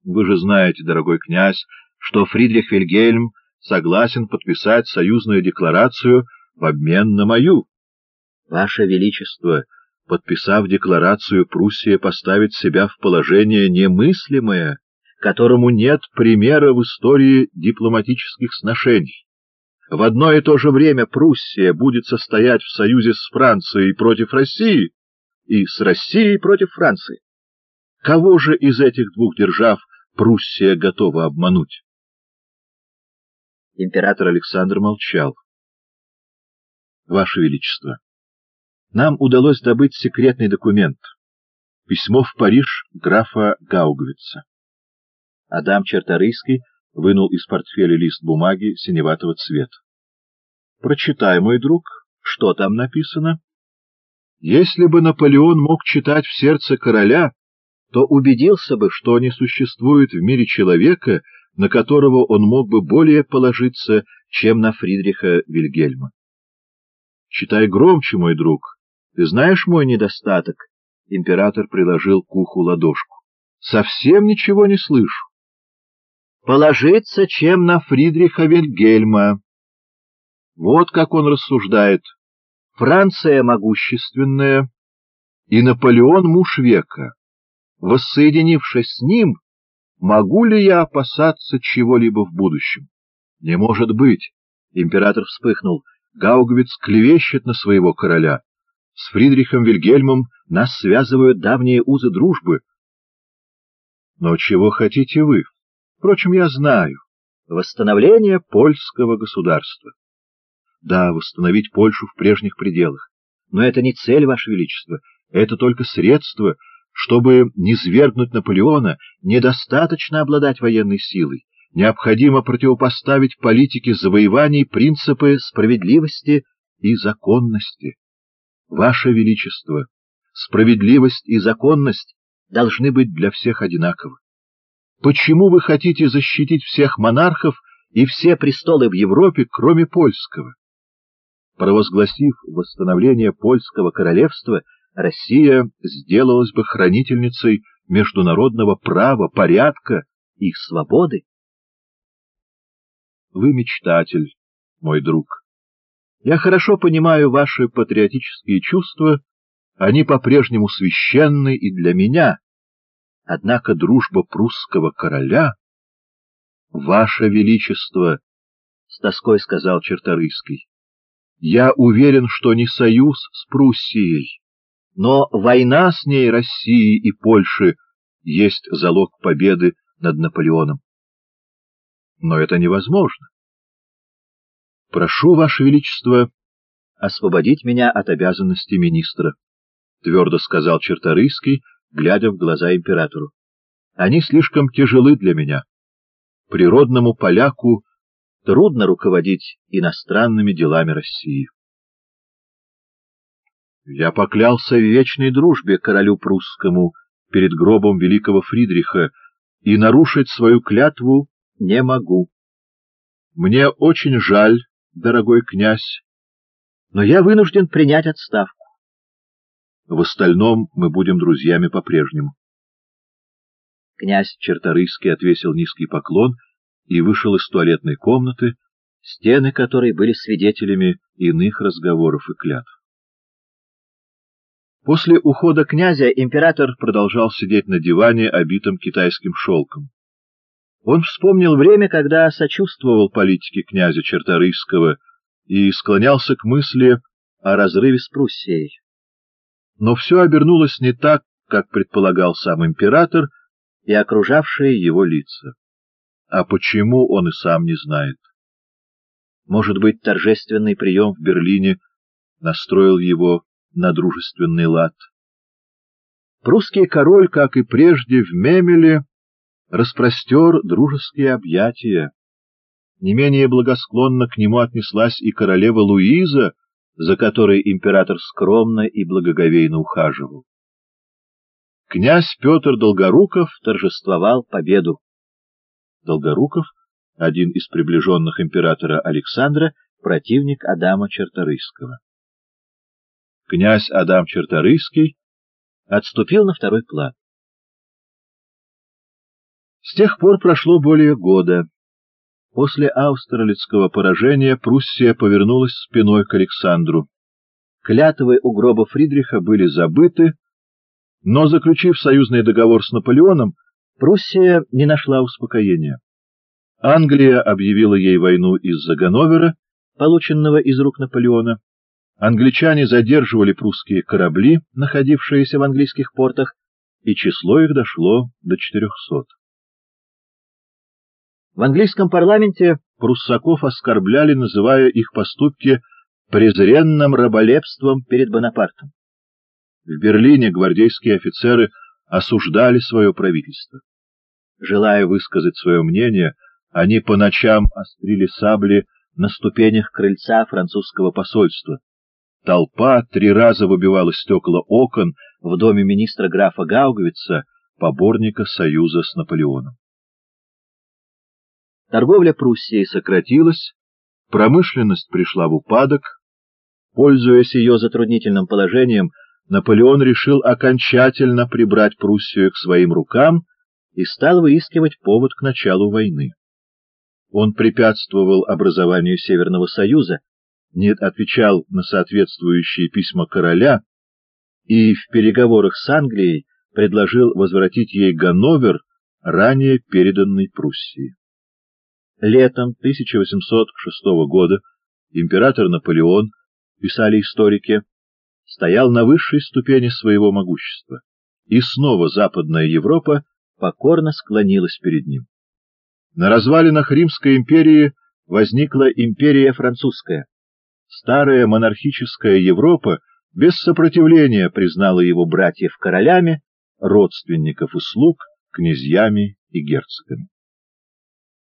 Вы же знаете, дорогой князь, что Фридрих Вильгельм согласен подписать союзную декларацию в обмен на мою. Ваше Величество, подписав декларацию, Пруссия поставит себя в положение немыслимое, которому нет примера в истории дипломатических сношений. В одно и то же время Пруссия будет состоять в союзе с Францией против России и с Россией против Франции. Кого же из этих двух держав Пруссия готова обмануть? Император Александр молчал. Ваше Величество, нам удалось добыть секретный документ. Письмо в Париж графа Гаугвица. Адам Черторийский вынул из портфеля лист бумаги синеватого цвета. Прочитай, мой друг, что там написано. Если бы Наполеон мог читать в сердце короля, то убедился бы, что не существует в мире человека, на которого он мог бы более положиться, чем на Фридриха Вильгельма. Читай громче, мой друг. Ты знаешь мой недостаток? Император приложил к уху ладошку. Совсем ничего не слышу. Положиться, чем на Фридриха Вильгельма. Вот как он рассуждает. Франция могущественная, и Наполеон муж века. Воссоединившись с ним, могу ли я опасаться чего-либо в будущем? Не может быть. Император вспыхнул. Гаугвиц клевещет на своего короля. С Фридрихом Вильгельмом нас связывают давние узы дружбы. Но чего хотите вы? Впрочем, я знаю. Восстановление польского государства. Да, восстановить Польшу в прежних пределах. Но это не цель, Ваше Величество. Это только средство. Чтобы низвергнуть Наполеона, недостаточно обладать военной силой. Необходимо противопоставить политике завоеваний принципы справедливости и законности. Ваше Величество, справедливость и законность должны быть для всех одинаковы. Почему вы хотите защитить всех монархов и все престолы в Европе, кроме польского? Провозгласив восстановление польского королевства, Россия сделалась бы хранительницей международного права, порядка и свободы. Вы мечтатель, мой друг. Я хорошо понимаю ваши патриотические чувства, они по-прежнему священны и для меня. Однако дружба прусского короля... Ваше Величество, — с тоской сказал Черторийский, — я уверен, что не союз с Пруссией, но война с ней России и Польши есть залог победы над Наполеоном. Но это невозможно. Прошу, Ваше Величество, освободить меня от обязанности министра, — твердо сказал Черторийский, глядя в глаза императору. Они слишком тяжелы для меня. Природному поляку трудно руководить иностранными делами России. Я поклялся в вечной дружбе королю прусскому перед гробом великого Фридриха, и нарушить свою клятву не могу. Мне очень жаль, дорогой князь, но я вынужден принять отставку. В остальном мы будем друзьями по-прежнему. Князь Черторийский отвесил низкий поклон и вышел из туалетной комнаты, стены которой были свидетелями иных разговоров и клятв. После ухода князя император продолжал сидеть на диване, обитом китайским шелком. Он вспомнил время, когда сочувствовал политике князя Черторийского и склонялся к мысли о разрыве с Пруссией. Но все обернулось не так, как предполагал сам император и окружавшие его лица. А почему, он и сам не знает. Может быть, торжественный прием в Берлине настроил его на дружественный лад. Прусский король, как и прежде в Мемеле, распростер дружеские объятия. Не менее благосклонно к нему отнеслась и королева Луиза, за которой император скромно и благоговейно ухаживал. Князь Петр Долгоруков торжествовал победу. Долгоруков, один из приближенных императора Александра, противник Адама Черторийского. Князь Адам Черторийский отступил на второй план. С тех пор прошло более года. После Аустерлицкого поражения Пруссия повернулась спиной к Александру. Клятвы у гроба Фридриха были забыты, но, заключив союзный договор с Наполеоном, Пруссия не нашла успокоения. Англия объявила ей войну из-за Ганновера, полученного из рук Наполеона. Англичане задерживали прусские корабли, находившиеся в английских портах, и число их дошло до 400. В английском парламенте пруссаков оскорбляли, называя их поступки презренным раболепством перед Бонапартом. В Берлине гвардейские офицеры осуждали свое правительство. Желая высказать свое мнение, они по ночам острили сабли на ступенях крыльца французского посольства. Толпа 3 раза выбивала стекла окон в доме министра графа Гаугвица, поборника союза с Наполеоном. Торговля Пруссии сократилась, промышленность пришла в упадок. Пользуясь ее затруднительным положением, Наполеон решил окончательно прибрать Пруссию к своим рукам и стал выискивать повод к началу войны. Он препятствовал образованию Северного Союза, не отвечал на соответствующие письма короля и в переговорах с Англией предложил возвратить ей Ганновер, ранее переданный Пруссии. Летом 1806 года император Наполеон, писали историки, стоял на высшей ступени своего могущества, и снова Западная Европа покорно склонилась перед ним. На развалинах Римской империи возникла империя французская. Старая монархическая Европа без сопротивления признала его братьев королями, родственников и слуг князьями и герцогами.